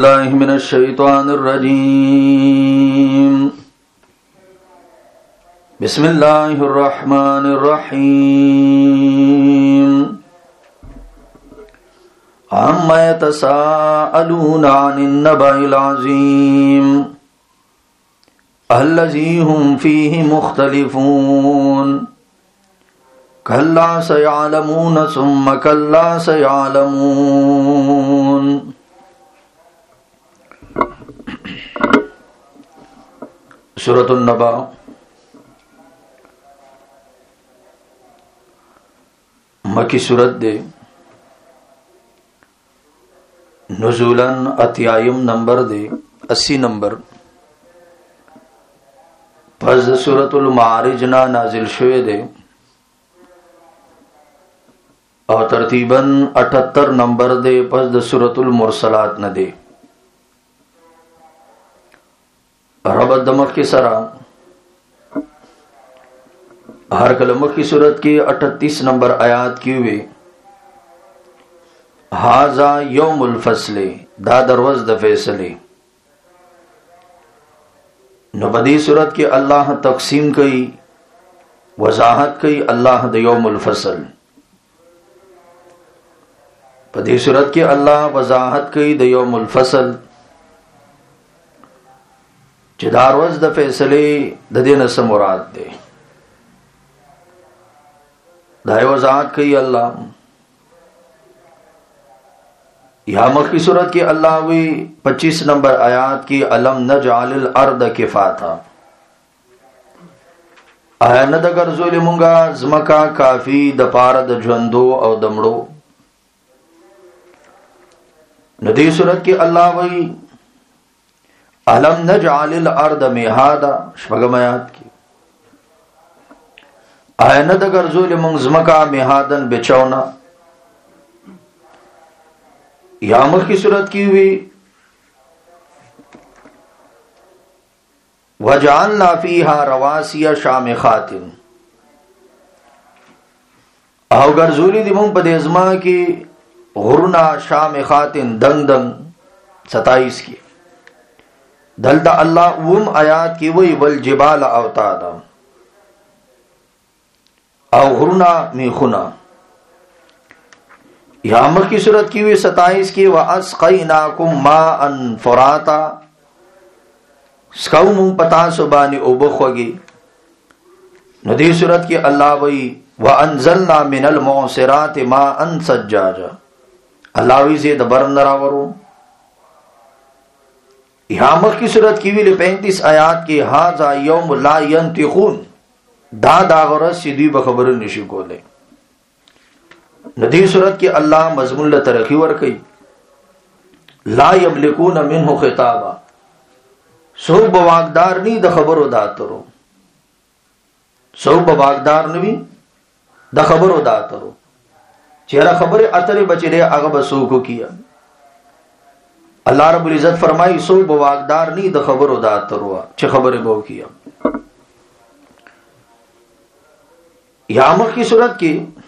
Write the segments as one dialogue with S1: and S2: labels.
S1: بالله من الشيطان الرجيم بسم الله الرحمن الرحيم عما يتساءلون عن النبأ العظيم الذي هم فيه مختلفون كلا سيعلمون ثم كلا سيعلمون. سورۃ النبأ مکی سورت دے، نزولاً اتیایم نمبر دے 80 نمبر، پس سورۃ المعارج نا نازل شوے دے اور ترتیباً 78 نمبر دے پس سورۃ المرسلات نہ دے. ربط دمخ کی سرا ہر کلمخ کی صورت کی 38 نمبر آیات کی ہوئے ہاذا یوم الفصل، دا دروز د فیصلے. نو بدی صورت کی اللہ تقسیم کئی، وضاحت کئی اللہ د یوم الفصل. بدی صورت کی اللہ وضاحت کئی د یوم الفصل، چې دا ورځ د فیصلې د دې نه څه مراد دی. دا یو وضاحت کوي الله. یا مخکې صورت کې الله وی 25 نمبر آیات کې الم نجعل الارض کفاتا، آیا نه د ګرځولې مونږه ځمکه کافی د پاره د ژوندو او د مړو. نو دې صورت کې الله وی علم نجعل الارض مهادا، شپږم آیات کی آیا نه د ګرځولې مونږ ځمکه مهادن بچونا. یا مخکې صورت کی وی وجعلنا فيها رواسي شامخات، او ګرځولې دې مونږ په دې ځمکه کې غرونه شامخات دنګ دنګ 27 کی. دلتا اللہ وم آیات کی وی والجبال اوتادا، او غرنا میخنا. یہاں مخ کی صورت کی وی 27 کی وَأَسْقَيْنَاكُمْ مَاءً فُرَاتًا، سکو مون پتا سبانی اوبخوگی. ندی صورت کی اللہ وی وَأَنزَلْنَا مِنَ الْمُعْصِرَاتِ مَاءً سَجَّاجًا، اللہ وی زید برن راورو. یہاں مخ کی صورت کی ویل 35 آیات کی ہاذا یوم لا ینطقون، دا غرض سیدھی بخبر نشی کولے. ندی صورت کی اللہ مضمون لترقی ورکی لا یملکون منہ خطابا، سو بواقدار نی دا خبرو داترو، سو بواقدار نوی دا خبرو داترو. چہرہ خبر اتر بچلے اغب سوکو کیا. اللہ رب العزت فرمائی سو بواقدار نہیں دا خبر ادا تروا چھ خبر بو کیا. یامخ کی صورت کی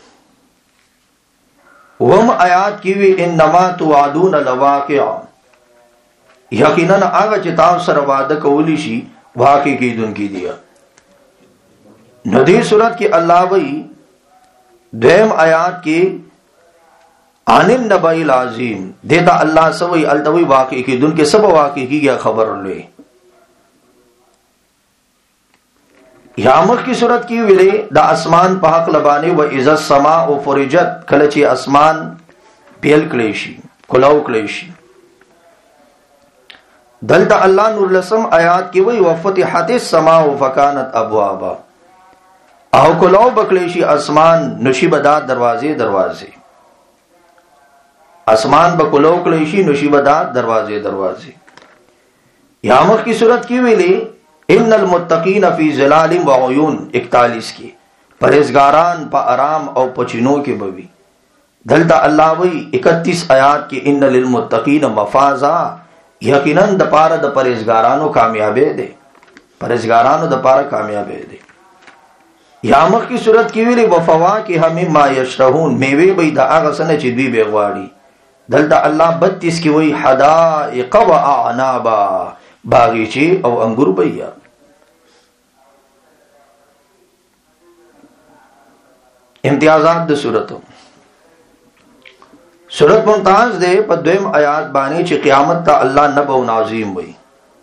S1: وم آیات کی وی انما توعدون لواقع، یقیناً آگا چتاو سر وعدہ کولی شی واقع کی دن کی دیا. ندی صورت کی اللہ وی دویم آیات کی عن النبأ العظیم، دیتا اللہ سوئی التوی واقعی کی دن کے سب واقعی کی گیا خبر لے. یامخ کی صورت کی ویلے دا اسمان پاک لبانے و اذا السماء فرجت، کلچی اسمان پیل کلیشی کلاو کلیشی. دلتا اللہ نور لسم آیات کی وی وفتحت السماء فکانت ابوابا، او کلاو بکلیشی اسمان نشی بداد دروازے دروازے. اسمان بکلو کلیشی نشیبدات دروازے دروازے. یامخ کی صورت کی ویلے ان المتقین فی ظلال وعیون 41 کی پرہیزگاران پا آرام او پچینوں کے بوی. دلتا اللہ وی 31 آیات کی ان للمتقین مفازا، یقیناً دپارا دا پرہیزگارانو کامیابے دے، پرہیزگارانو دپارا کامیابے دے. یامخ کی صورت کی ویلے وفواکہ مما یشتہون، میوے بی دا آغا سنے چی دوی بے غواری. دلتا اللہ 32 کی وہی حدائق و اعنابا باغیچے او انگور بیا. امتیازات د سورتو سورت ممتاز دے پا دویم آیات بانی چی قیامت تا اللہ نبو نازیم وی.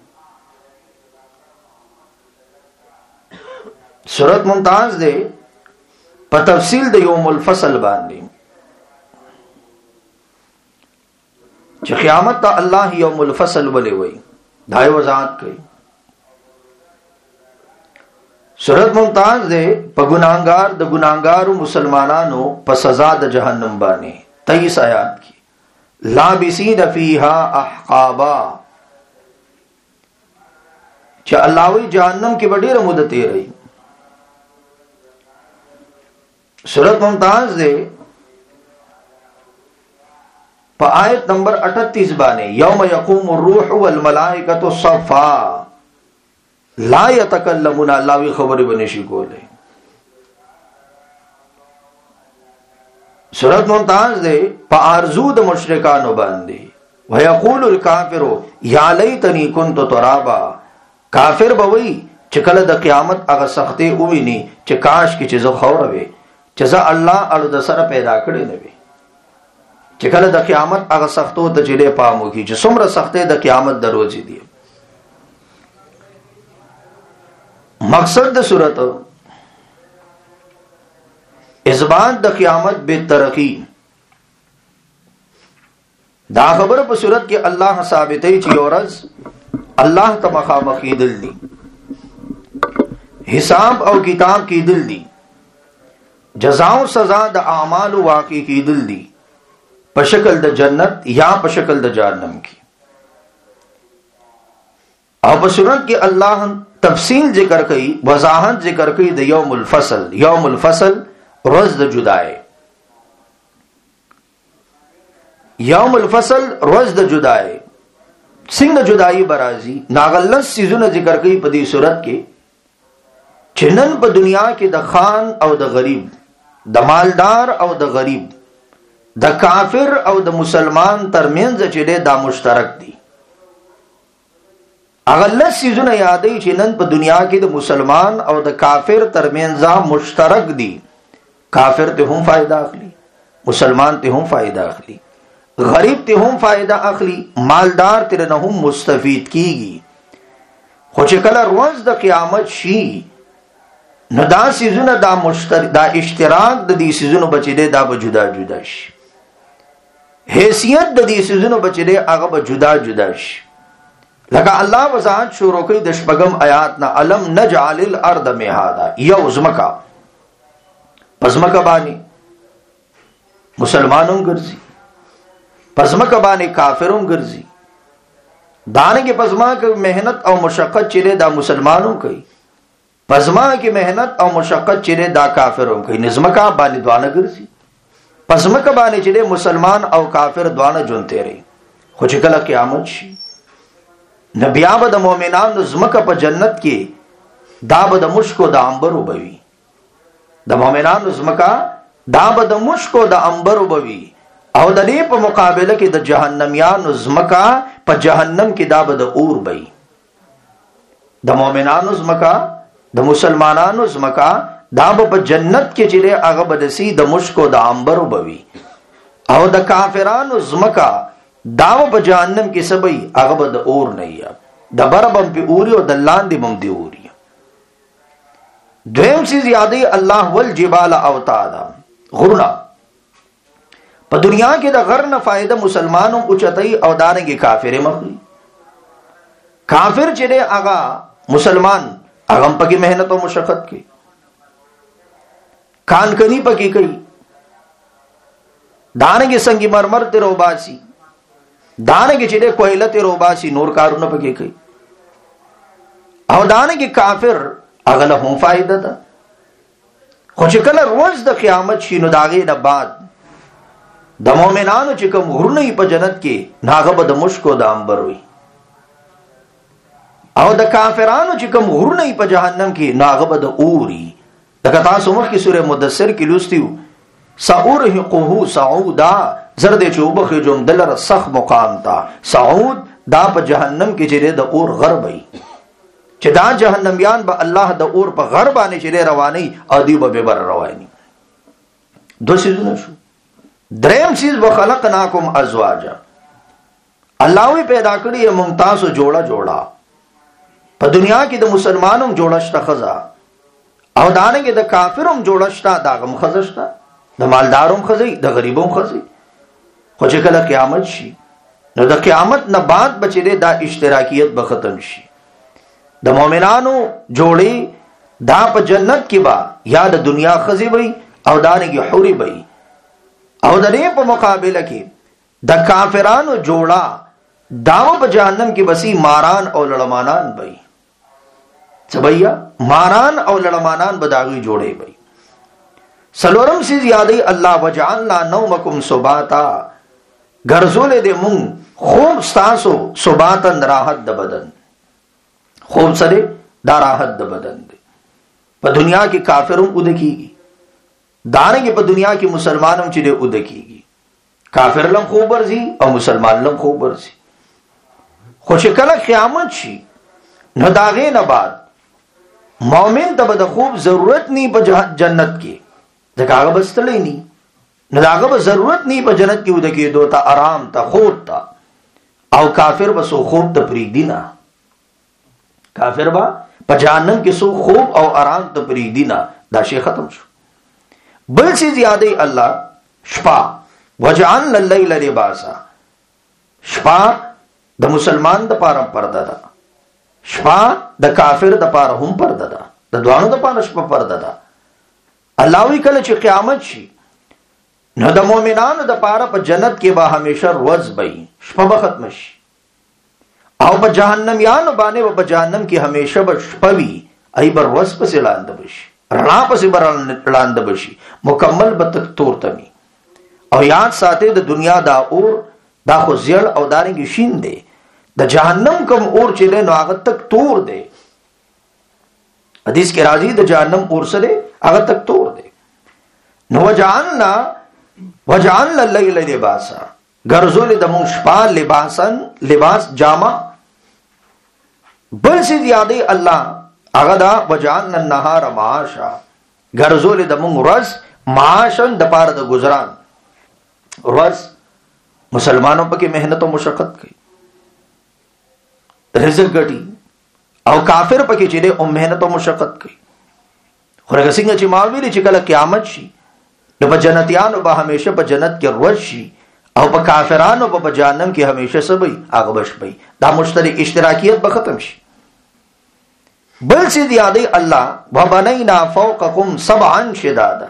S1: سورت ممتاز دے پا تفصیل دے یوم الفصل بانی چی قیامت تا اللہ یوم الفصل ولی وی دھائی وضاحت کئی. سورت ممتاز دے پا گناہگار دا گناہگارو مسلمانانو پا سزا دا جہنم بانی 23 آیات کی. لابسین فیہا احقابا چا اللہ وی جہنم کی بڑی مدتی رہی. سورت ممتاز دے پا آیت نمبر 38 بانے یوم یقوم الروح والملائکۃ صفا لا یتکلمون اللہ وی خبر بنشی کو لے. سورت ممتاز دے پا آرزو دا مشرکانو باندے ویقول الکافر یا لیتنی کنت ترابا کافر بوئی چکل دا قیامت اگا سختے اوی نی چکاش کی چیزو خوروے چیزا اللہ اڑو دا سر پیدا کردے نوے چکل دا قیامت اگا سختو دا جلے پامو کی چی سمر سختے دا قیامت دا روزی دی. مقصد دا صورت اثبات دا قیامت بے ترقی دا خبر پا صورت کے اللہ ثابتی چی ورز اللہ تا مخامخی دل دی حساب او کتاب کی دل دی جزاؤ سزا دا اعمال واقعی کی دل دی پشکل دا جنت یا پشکل دا جہنم کی. او پا صورت کے اللہ تفصیل ذکر کئی وضاحت ذکر کئی دا یوم الفصل. یوم الفصل روز دا جدائے یوم الفصل روز دا جدائے سنگ جدائی برازی ناغلس سیزون ذکر کئی پا دی صورت کے چنن پا دنیا کے دا خان او دا غریب دا مالدار او دا غریب دا کافر او دا مسلمان ترمینز چلے دا مشترک دی. اغلس سیزون یادی چنن پا دنیا کے دا مسلمان او دا کافر ترمینزا مشترک دی. کافر تے ہم فائدہ اخلی مسلمان تے ہم فائدہ اخلی غریب تے ہم فائدہ اخلی مالدار تے نہ ہم مستفید کی گی. خوچے کلا روز دا قیامت شی نو دا سیزون دا مشترک دا اشتراک دا دی سیزون بچے دے دا با جدا جدا شی حیثیت دا دی سیزون بچے دے آگا با جدا جدا شی. لگا اللہ وضاحت شروع کی دشپگم آیاتنا علم نجعل الارض مہادا یو زمکا پزمکا بانی مسلمانوں گرزی پزمکا بانی کافروں گرزی دانے کے پزما کی محنت او مشقت چرے دا مسلمانوں کی پزما کی محنت او مشقت چرے دا کافروں کی نظمکا بانی دوانا گرزی پزمکا بانی چرے مسلمان او کافر دوانا جنتے رہی. خوچکل قیامت شی نبیاب دا مومنان نظمکا پا جنت کی داب دا مشکو دا امبرو بوی دا مومنان نظمکا داب دا مشکو دا امبرو بوی او دا دی پا مقابلہ کی دا جہنمیان نظمکا پا جہنم کی داب دا اور بوی. دا مومنان نظمکا دا مسلمانان نظمکا داب پا جنت کے چلے اغب دسی دا مشکو دا امبرو بوی او دا کافران نظمکا داو پا جہنم کی سبی اغب دا اور نہیں دا بربم پی اوری و دلان دی مم دی اوری. دویم چیز یادی اللہ والجبال اوتادا غرنا پا دنیا کے دا غرن فائدہ مسلمانوں اچھتائی او دانگی کافر مخلی کافر چلے آگا مسلمان اغم پکی محنت و مشقت کی کانکنی پکی کئی دانگی سنگی مرمر تے روباسی دانگی چلے کوئلہ تے روباسی نور کارون پکی کئی او دانگی کافر اغلا ہم فائدہ دا. خوچکل روز دا قیامت شینو داغی نباد دا مومنانو چکم غرنی پا جنت کے ناغب دا مشکو دا امبروی او دا کافرانو چکم غرنی پا جہنم کے ناغب دا اوری. لکہ تاسو مخ کی سورہ مدثر کی لوستیو سأرهقه صعودا زرد چوبخ جم دلر سخ مقام تا صعود دا په جهنم کې چې د اور غربي چې دا جهنميان به الله د اور په غرب باندې چې رواني او دی به بر رواني. دو سيزونه شو. دریم سیز وخلقناکم ازواجا الله وی پیدا کړی ممتاز جوړا جوړا په دنیا کې د مسلمانانو جوړشته خزا او دانګه د کافرونو جوړشته داغم خزشته د مالداروم خزي د غریبوم خزي. خو چې کله قیامت شي نو د قیامت نه بعد بچره دا اشتراکیت به ختم شي. د مؤمنانو جوړي دا په جنت کې با یا د دنیا خزي وي او دانګه حوري وي او د دې په مقابله کې د کافرانو جوړا داو په جهنم کې بسی ماران او لړمانان وي. سبیا ماران او لړمانان بداوی جوړي وي. سلورم سیز یادی الله وجعلنا نومکم سباتا غرزول دې مون خوب ستاسو سباتن راحت د بدن خوب سره دا راحت د بدن دی. په دنیا کې کافرون ود کیږي دانګه په دنیا کې مسلمانانو چې دې ود کیږي کافر لم خوب ورزي او مسلمان لم خوب ورزي. خو چې کله قیامت شي نو داغه نه بعد مؤمن ته د خوب ضرورت نی په جنت کې ځکه هغه بستلې نی نو داغه به ضرورت نی په جنت کې ود کې دوته آرام ته خوب ته او کافر به سو خوب ته پریدي نه کافر با په جهنم کې سو خوب او آرام ته پریدي نه دا شی ختم شو. بل سی زیاده الله شپا وجعلنا الليل لباسا شپا د مسلمان د پاره پرده ده شپا د کافر د پاره هم پرده ده د دوانو د پاره شپه پرده ده. الله وی کله چې قیامت شي نو د مؤمنانو د پاره په جنت کې به همیشه روز وي شپه به ختم شي او په جهنميانو باندې په جهنم کې همیشه به شپه وي ای بر روز پسې لاندې بشي رڼا پسې بر لاندې بشي مکمل به تک تور تمي. او یاد ساته د دنیا دا اور دا خو زیړ او دانګي شین دی د جهنم کوم اور چې له نو هغه تک تور دی. حدیث کې راځي د جهنم اور سره هغه تک تور دی. نو وجعلنا الليل لباسا غرزول د مون شپه لباسن لباس جامه. بل سي یادي الله هغه دا وجعلنا النهار معاشا غرزول د مون ورځ معاشن د پاره د گزاران ورځ مسلمانوں پکې مهنت او مشقت کوي رزق ګټي او کافر پکې چې د مهنت او مشقت کوي. خورګه څنګه چې ماویل چې کله قیامت شي نو په جنتیانو به همیشه په جنت کې روز شي او په کافرانو په جهنم کې همیشه سبي هغه بشبي دا مشترک اشتراکیت به ختم شي. بل سي یادي الله وبنينا فوقكم سبعا شدادا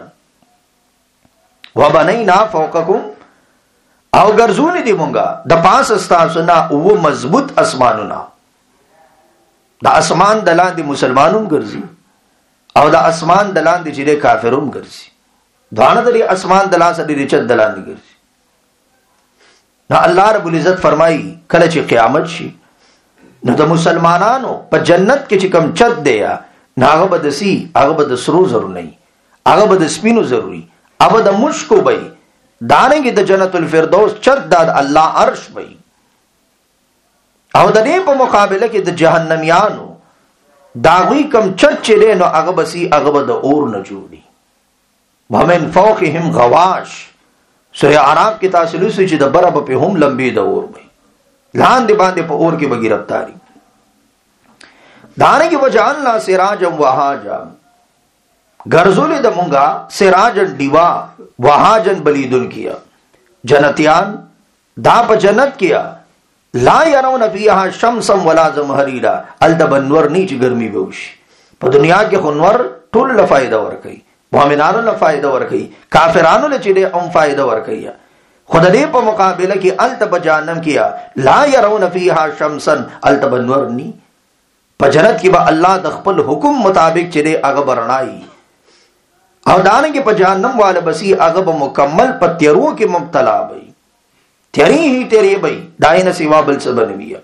S1: وبنينا فوقكم او ګرځولې دي مونږه د پاس استاسو نه او مضبوط اسمانونه د اسمان دلاندې مسلمانون ګرځي او د اسمان دلاندې چې کافرون ګرځي دانه د اسمان دلان سره د چت دلاندې ګرځي. نو الله رب العزت فرمایي کله چې قیامت شي نو د مسلمانانو په جنت کې چې کم چت دی هغه به د سی هغه به د سرو زرو نه هغه به د سپینو ضروري هغه د مشکو وي دانګي د جنت الفردوس چت د الله عرش وي او د دې په مقابله کې د جهنميانو داوی کم چت چره نو هغه بسی هغه د اور نه جوړي. ومن فوقهم غواش سورہ اعراف کې تاسو لوسي چې د برابر په هم لمبي د اور وي لاندې باندې په اور کې به گرفتاری دانګي وجعلنا سراجا وهاجا غرزول د مونږه سراجن دیوا وهاجن بلیدن کیا جنتیان دا په جنت کیا لا يرون فيها شمسا ولا زمهريرا التبنور نیچ ګرمي ووشي. په دنیا کې خنور ټول له فائدہ ورکي مؤمنانو له فائدہ ورکي کافرانو له چې هم فائدہ ورکي. خدای دې په مقابله کې التب جهنم کیا لا يرون فيها شمسا التبنور ني په جنت کې به الله د خپل حکم مطابق چې هغه برنای او دانګي په جهنم والا بسی هغه مکمل په تیرو کې مبتلا وي تیری ہی تیری بھئی دائن سوا بل سبنویہ.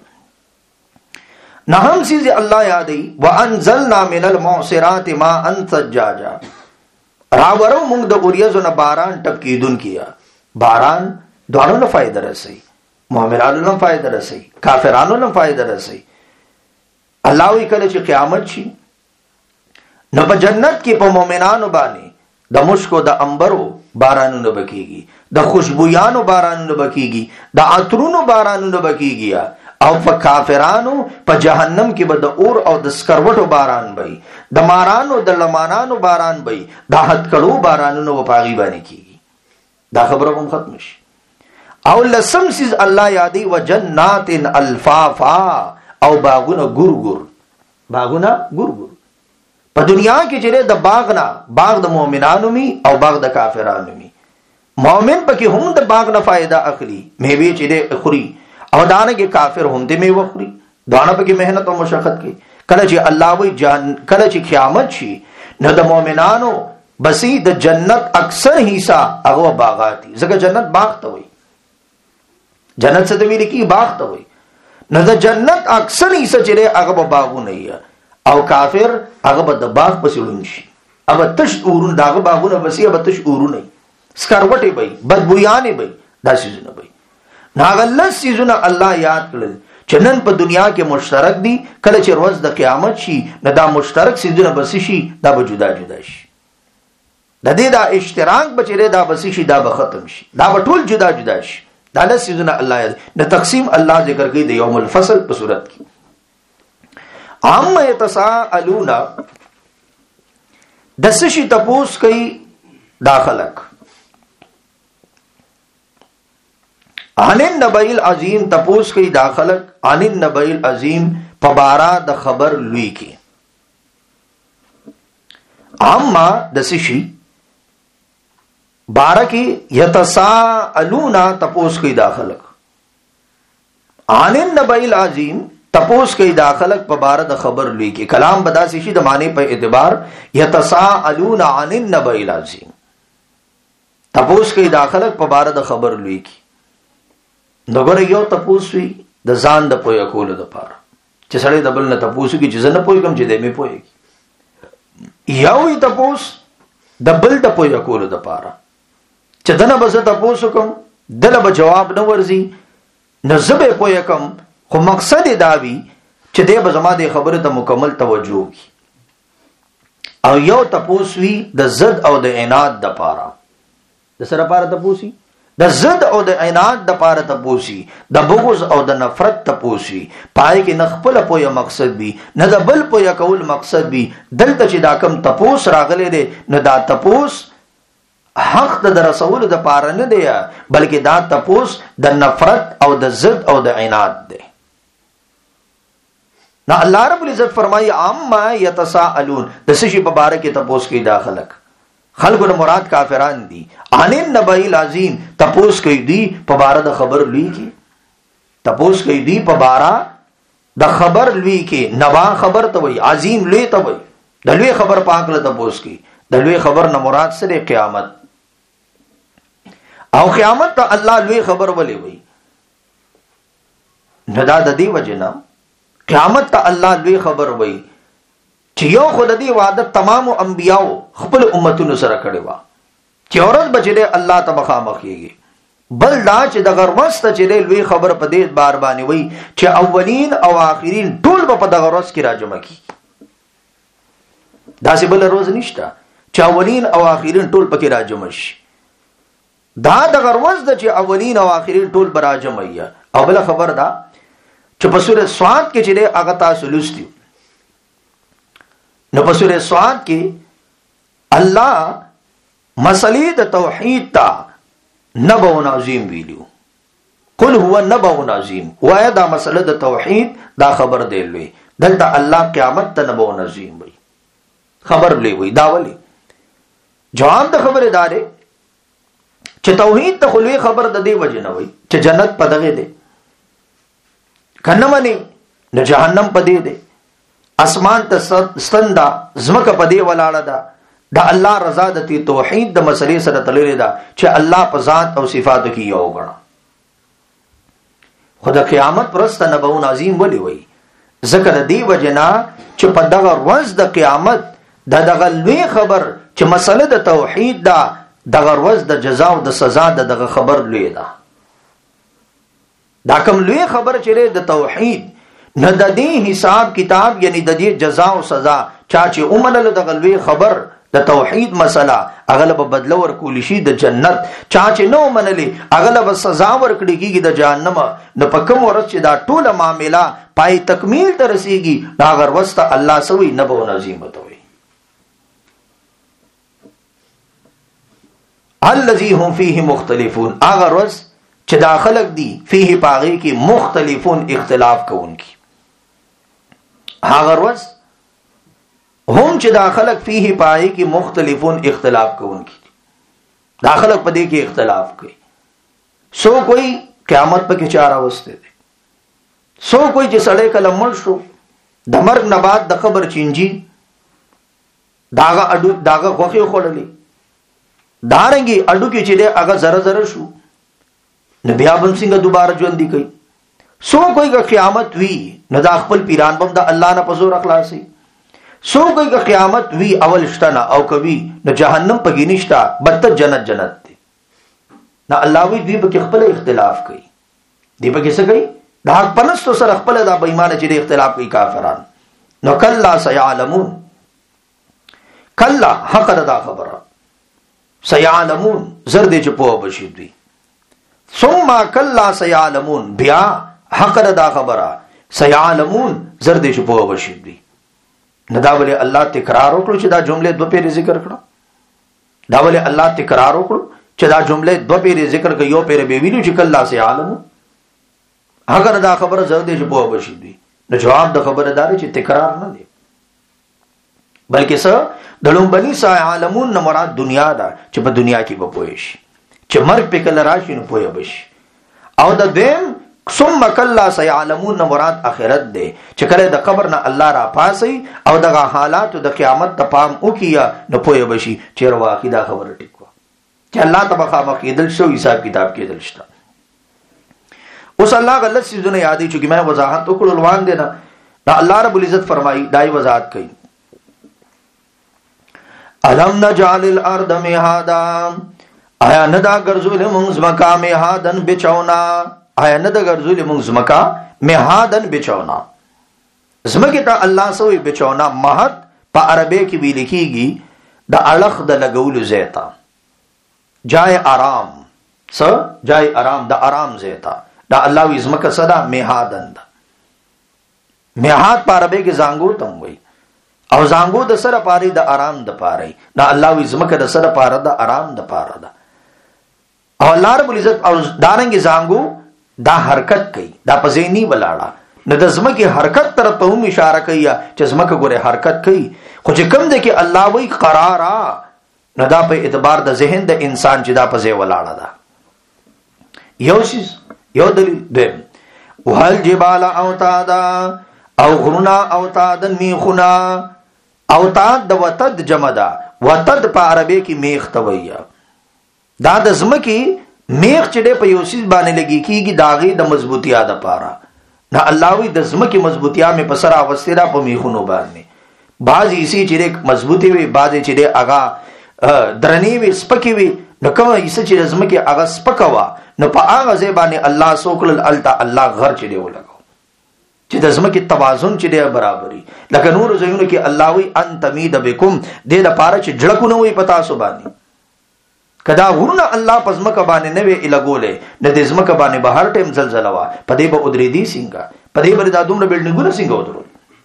S1: نہم سیز اللہ یادی وَأَنزَلْنَا مِنَ الْمُعْصِرَاتِ مَا أَنْ سَجَّاجًا راورو موږ د اوریځو نه باران ټپکیدون کیا. باران دوانو نه فائدہ رسي، مؤمنانو نه فائدہ رسي، کافرانو نه فائدہ رسي. الله وی کله چې قیامت شي نو په جنت کې په مؤمنانو باندې د مشکو د انبرو بارانونه بکیږي، د خوشبویانو بارانونه بکیږي، د عطرونو بارانونه بکیږي. او په کافرانو په جهنم کې به د اور او د سکروټو باران وي، د مارانو د لمانانو باران وي، د هتکړو بارانونو په پاغي باندې کیږي. دا خبره هم ختم شي. او لسم سیز الله یادی وجنات الفافا او باغونه ګورګور، باغونه ګورګور. په دنیا کې چې د باغ نه باغ د مؤمنانو می او باغ د کافرانو می. مؤمن پکې هم د باغ نه فائدہ اخلي، میوه چې د خوري، او دانه کې کافر هم دې میوه خوري، دانه پکې مهنت او مشقت کوي. کله چې الله وی کله چې قیامت شي نو د مؤمنانو بسی د جنت اکثر حصہ هغه باغات دي. ځکه جنت باغ ته وي، جنت څه ته ویل کی باغ ته وي. نو د جنت اکثر حصہ چې هغه باغونه یې، او کافر هغه به د باغ پسې ولون شي. اب تش اورون داغه باغونه بسی اب تش اورونه سکروټي وي، بدبویانه وي، داسې نه وي. ناغلس سیزونه الله یاد کړل چې نن په دنیا کې مشترک دي، کله چې ورځ د قیامت شي نه دا مشترک سیزونه بس شي، دا به جدا جدا شي. د دې دا اشتراک بچره دا بس شي، دا به ختم شي، دا به ټول جدا جدا شي. دا له سیزونه الله یاد نه تقسیم الله ذکر کوي د یوم الفصل په صورت کې. عام یتساءلون د سشي تپوس کوي داخلك عن النبی العظیم، تپوس کوي داخلك عن النبی العظیم پبارا د خبر لوی کی. عما د سشي بارکی یتساءلون تپوس کوي داخلك عن النبی العظیم تپوس کوي داخلك پبارا د خبر لوی کی. کلام بدا سشي د معنی په اعتبار یتساءلون عن النبی العظیم، تپوس کوي داخلك پبارا د خبر لوی کی. دغه یو تپوس وی د ځان د پویا کول د پاره چې سړی د بل نه تپوس کی چې زنه پوي کوم چې د می پوي. یو ای تپوس د بل د پویا کول د پاره چې دنه بس تپوس کوم دله به جواب نه ورزي نه زبې پوي کوم، خو مقصد دا وی چې دې به زما د خبره ته مکمل توجه کی. او یو تپوس وی د زد او د عناد د پاره، د سره پاره تپوسی د زد او د عناد د پاره تپوسی، د بغض او د نفرت تپوسی. پای کې نخپل پویا مقصد بي نه د بل پویا کول مقصد بي. دلته چې دا کم تپوس راغلي دي نه دا تپوس حق د رسول د پاره نه دی، بلکې دا تپوس د نفرت او د زد او د عناد دی. نو الله رب العزت فرمایي عما يتساءلون د سشي په باره کې تپوس کې داخلك خلقو نه مراد کافران دي. عن النبی العظیم تپوس کوي دی په باره د خبر لوی کې، تپوس کوي دی په باره د خبر لوی کې. نبا خبر ته وي، عظیم لوی ته وي، د لوی خبر پاک له تپوس کوي. د لوی خبر نه مراد سره قیامت، او قیامت ته الله لوی خبر ولي وي. ندا د دې وجنه قیامت ته الله لوی خبر وي چې یو خدای وعده تمام انبیاء خپل امتونو سره کړي وا چې اورز بچره الله ته مخامخيږي. بل دا چې د غرمست چې لوی خبر په دې بار باندې وي چې اولین او آخرین ټول په دغه ورځ کې راجمع کی. دا څه بل روز نشته چې اولین او آخرین ټول پکې راجمع شي. دا د غرمست چې اولین او آخرین ټول براجمع وي. او بل خبر دا چې په سورۃ صاد کې چې هغه تاسو لوستي، نو په سورۃ صاد کې الله مسلې د توحید ته نبأ عظیم ویلو. قل هو نبأ عظیم، وایا دا مسله د توحید دا خبر دی لوی. دلته الله قیامت ته نبأ عظیم وی، خبر لوی وی. دا ولی جواب د خبره دارې چې توحید ته خلوی خبر د دې وجه نه وی چې جنت په دغه دی، کنه منی نو جهنم په دې دی، اسمان ته ستندا زمکه په دې ولاړه ده. دا الله رضا د توحید د مسلې سره تللی ده چې الله په ذات او صفاتو کې یو غړ. خدای قیامت پرسته نبأ عظیم ولي وي، ذکر دی وجنا چې په دغه ورځ د قیامت دغه لوی خبر چې مسله د توحید دا دغه ورځ د جزا او د سزا دغه خبر لوی ده. دا کوم لوی خبر چې د توحید نه د دې حساب کتاب یعنی د دې جزا او سزا چا چې اومنل دغه لوی خبر د توحید مسله اغلب بدل ورکول شي د جنت، چا چې نو منلې اغلب سزا ورکړي کیږي د جهنم. نو په کوم ورځ چې دا ټوله معاملہ پای تکمیل ته رسیږي دا غر وسته الله سوي نبو نظیمت وي. الذي هم فيه مختلفون، اگر ورځ چې دا خلق دي فيه پاغي کې مختلفون اختلاف کوونکی، اگر ورځ هم چې دا خلق فيه پاغي کې مختلفون اختلاف کوونکی، دا خلق په دې کې اختلاف کوي. سو کوئی قیامت په کې چاره وسته دي، سو کوئی چې سړی کله مړ شو د مرګ نه بعد د قبر چینجی داغه اډو داغه غوخه خړلې دارنګي اډو کې چې له هغه زره زره شو نو بیا بم څنګه دوباره ژوند دي کوي. سو کوئی که قیامت وی نو دا خپل پیران بم د الله نه پزور اخلاصي، سو کوئی که قیامت وی اول شتنا او کوي نو جهنم پګی نشتا بدتر جنت جنت دي. نه الله وی دی په خپل اختلاف کوي، دی په څه کوي دا پنستو سره خپل دا بېمانه چې اختلاف کوي کافران. نو کلا سيعلمون، کلا حق دا خبره سيعلمون زرد چې په بشي دي، ثم کلا سيعلمون بیا حق دا خبره سيعلمون زرد چې په بشي دي. ندا ولې الله تکرار وکړو چې دا جمله دو پیری ذکر کړه، دا ولې الله تکرار وکړو چې دا جمله دو پیری ذکر کړه، یو پیری به ویلو چې کلا سيعلمون حق دا خبره زرد چې په بشي دي. نو جواب د خبره دار چې تکرار نه دی بلکې څه دلون بني سيعلمون نه مراد دنیا دا چې په دنیا کې به پوي شي چې مرګ په کله راشي نو پوي بشي. او د دیم ثم کلا سيعلمون نه مراد اخرت دی چې کله د قبر نه الله را پاسي او د حالات د قیامت ته پام وکیا نو پوي بشي چې واقعي دا خبره ټیکو چې الله تبارک مخیدل شو حساب کتاب کې دلشتا. اوس الله غلط سيزونه یادې چې ما وضاحت وکړل روان دي نه دا الله رب العزت فرمایي دای وضاحت کوي الم نجعل الارض مهادا، آیا ندا ګرځول موږ زمکا مهادن بچونا، آیا ندا ګرځول موږ زمکا مهادن بچونا. زمکه ته الله سوې بچونا مهد په عربی کې ویل کېږي د اړخ د لګول زیتا جای آرام، څه جای آرام د آرام زیتا دا الله وی زمکه صدا مهادن دا. مهاد په عربی کې زانګو تم وي او زانګو د سره پاره د آرام د پاره دا الله وی زمکه د سره پاره د آرام د پاره دا. او الله رب العزت او دارنګ زانګو دا حرکت کوي دا پزینی ولاړه نو د زمکه حرکت طرف ته هم اشاره کوي چې زمکه ګوره حرکت کوي خو چې کوم د کې الله وی قرارا نو دا په اعتبار د ذهن د انسان چې دا پزې ولاړه ده. یو شیز یو دلیل دی وهل جبال اوتادا او غرنا اوتادن میخنا، اوتاد د وتد جمع ده، وتد په عربی کې میخ ته وایي دا د زمکی میخ چې په یو شی باندې لګي کیږي داغي د مضبوطیا د پاره نه الله وی د زمکی مضبوطیا مې پسرا وسترا په میخونو باندې بعض اسی چې مضبوطی وي بعض چې اغا درنی وي سپکی وي نو کوم ایسه چې زمکی اغا سپکوا نو په هغه ځای باندې الله سوکل التا الله غر چې دی ولګو چې د زمکه توازن چې دی برابرۍ لکه نور زینو کې الله وی ان تمید بكم دې د پاره چې جړکونه وي پتا سو باندې کدا ورنه الله پزمکه باندې نه وی الګولې د دې زمکه باندې بهر ټیم زلزلہ وا پدې به ادري دي څنګه پدې باندې د دومره بلډینګونه څنګه ودرول.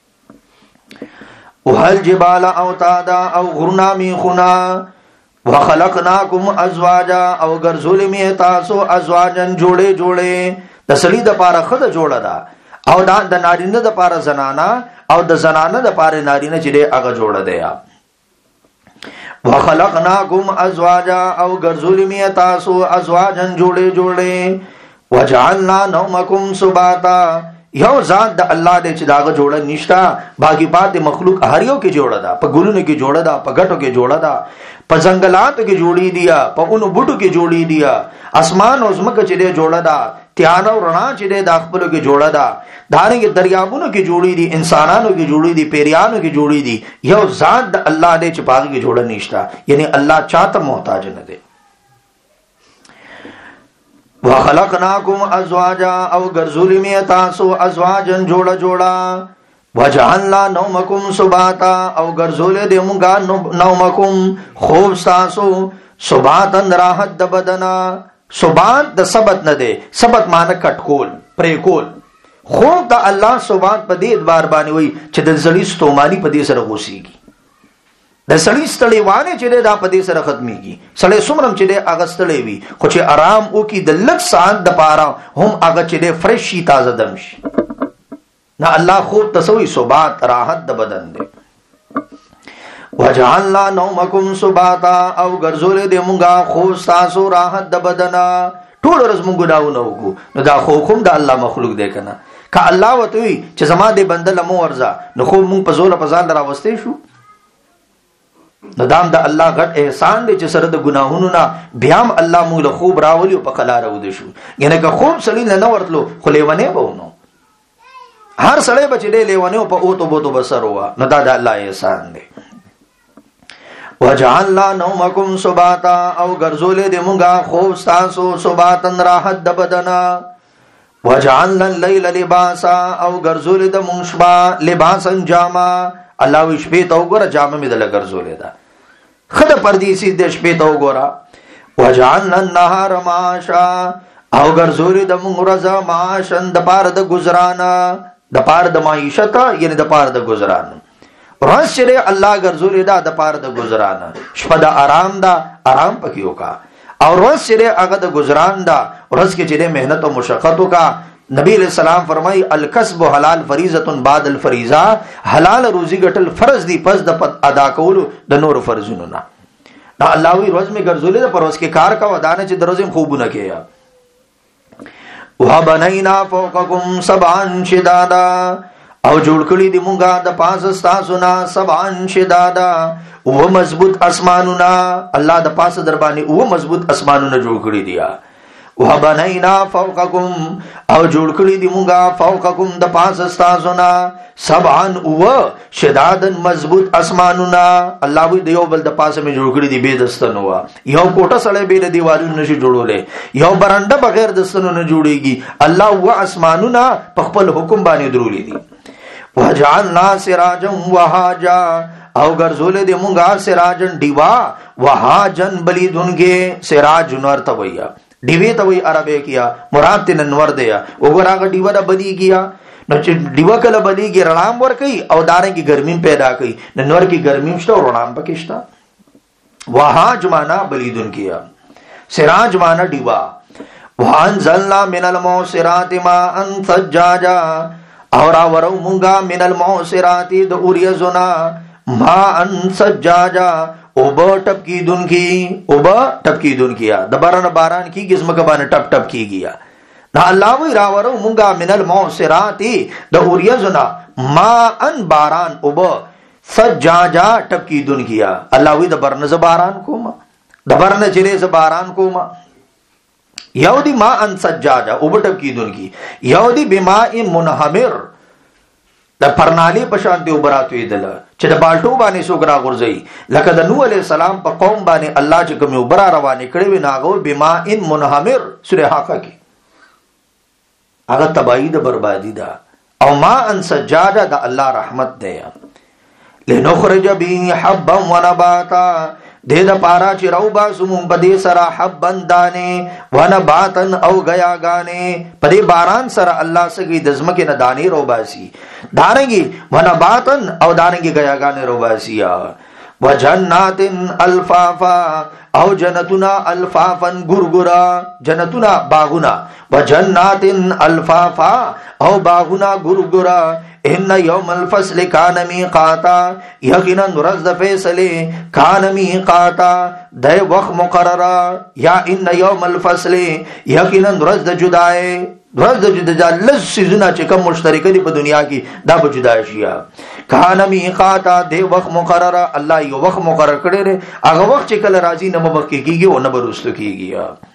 S1: او هل جبال اوتادا او غرنا میخنا وخلقناکم ازواجا او ګرځول می تاسو ازواجن جوړې جوړې د سړي د پاره خد جوړه ده او دا د نارینه د پاره زنانا او د زنانه د پاره نارینه چې هغه جوړه ده. وخلقناکم ازواجا او ګرځول می تاسو ازواجن جوړې جوړې وجعلنا نومکم سباتا، یو ذات د الله دې چې داغه جوړه نشتا باقی پات مخلوق هر یو کې جوړه ده، په ګلونو کې جوړه ده، په غټو کې جوړه ده، په ځنګلاتو کې جوړې دي، په اونو بوټو کې جوړې دي، اسمان او زمکه چې دې جوړه ده تیانه او رڼا چې د خپلو کې جوړه ده، دانګي دریابونو کې جوړې دي، انسانانو کې جوړې دي، پیریانو کې جوړې دي، یو ذات د الله دې چې پاګه کې جوړه نشتا، یعنی الله چاته محتاج نه دی. وخلقناکم ازواجا او ګرځولې مې تاسو ازواجن جوړه جوړه، وجعلنا نومکم سباتا او ګرځولې دې مونږه نومکم خوب تاسو سباتن راحت د بدنا. سبات د سبت نه دی، سبت معنی کټکول پریکول، خوب د الله سبات په دې ادبار باندې وي چې د زړی ستومانی په دې سره غوسیږي، د سړی ستړی وانه چې دا په دې سره ختميږي. سړی سمرم چې د اغستړی وي خو چې آرام وکي د لږ ساعت د پاره هم هغه چې د فرش شي، تازه دم شي. نه الله خوب تسوي سبات راحت د بدن دی. وجعلنا نومکم سباتا او ګرځولې دې مونږه خو تاسو راحت د بدن. ټول ورځ مونږ ګناونه وکړو نو دا خو کوم د الله مخلوق دی کنه. که الله وتوي چې زما دې بنده لمو ورزا نو خو مونږ په زور په ځان راوستې شو. نو دام د الله غټ احسان دی چې سره د ګناهونو نه بیا هم الله مونږ له خوب راولي او په قلا راوده شو. یعنی که خوب سړی نه ورتلو خو لیونه بونو، هر سړی بچ دې لیونه په اوتو بوتو بسر هوا، نو دا د الله احسان دی. وجعلنا نومکم سباتا او ګرځولې دې مونږه خوب تاسو سباتن راحت د بدنا. وجعلنا الليل لباسا او ګرځولې د مونږ شپه لباسن جاما. الله وی شپې ته وګوره جامه مې دل ګرځولې ده، خدای پردیسی د شپې ته وګوره. وجعلنا النهار معاشا او ګرځولې د مونږ ورځ معاشن د پاره د گزارانه، د پاره د معیشت یعنی د پاره د گزارانه. ورځ چې الله ګرځولې ده د پاره د گزارانه، شپه د آرام ده، آرام پکې وکا. او ورځ چې هغه د گزاران ده، ورځ کې چې مهنت او مشقت وکا. نبی علیہ السلام فرمای الکسب حلال فریضه بعد الفریضه، حلال روزي ګټل فرض دی پس د ادا کولو د نور فرضونو نه. دا الله وی ورځ می ګرځولې ده، پر ورځ کې کار کا ودانه چې دروځم خوبونه کېیا. وبنینا فوقکم سبعا شدادا او جوړ کړی دی مونږه د پاس تاسو نه سبعا شدادا او مضبوط اسمانونه. الله د پاس در باندې او مضبوط اسمانونه جوړ کړی دی. وبنینا فوقکم او جوړ کړی دی مونږه فوقکم د پاس تاسو نه سبعا او شدادن مضبوط اسمانونه. الله وی دیو بل د پاسه می جوړ کړی دی به دستنو یو کوټه سړی به دیوالونو نشي جوړولې، یو برنده بغیر دستنو نه جوړیږي. الله و اسمانونه په خپل حکم باندې درولې دي. وجعلنا سراجا وهاجا او ګرځولې دې مونږه سراجن دیوا وهاجن بلیدونګه. سراج نور ته ویا، دیوی ته وی عربی کیا، مراد تن نور دیا. وګراغه دیوا د بدی کیا نو چې دیوا کله بدیږي رڼام ور کوي او دانه کی ګرمي پیدا کوي. نور کی ګرمي شته او رڼام پکې شته. وهاج معنا بلیدون کیا، سراج معنا دیوا. وانزلنا من الموسرات ماء ثجاجا اور اورو مونگا من المعصرات د اوریزنا ما ان سجاجا اوبا ٹپکی دن کی، اوبا ٹپکی دن کیا د باران باران کی قسم کا بان ٹپ ٹپ کی گیا. نا اللہ وی راورو مونگا من المعصرات د اوریزنا ما ان باران اوبا سجاجا ٹپکی دن کیا. اللہ وی د برن ز باران کوما، د برن چلے ز باران کوما. یو دی ما ان سجاجا اوبا ٹپکی دن کی، یو دی بماء منہمر د پرنالی پشانتی اوبراتوی دل چې د بالټو باندې سوګرا غورځي. لکه د نوح علیہ السلام په قوم باندې الله چې کوم اوبرا روانې کړې وي ناغو بماء منهمر سوره حاقه کې هغه تباہی د بربادی ده. او ما ان سجاده د الله رحمت ده. لنخرج به حبا ونباتا دې د پارا چې روبا سوم بدې سره حبن دانه ونباتن او غیاګانې پدې باران سره الله سګي د زمکه نه دانه روباسي، دانګي ونباتن او دانګي غیاګانې روباسي. وجنات الفافا او جنتنا الفافن گرگرا، جنتنا باغنا. وجنات الفافا او باغنا گرگرا. ان یوم الفصل کان میقاتا یقینا ورځ د فیصله کان میقاتا د وخت مقرره. یا ان یوم الفصل یقینا ورځ د جدای، ورځ د جدای لږ سيزونه چې کوم مشترک دي په دنیا کې دا به جدا شي. کان میقاتا د وخت مقرره. الله یو وخت مقرر کړی دی، هغه وخت چې کله راځي نه مخکې کیږي او نه برسته کیږي.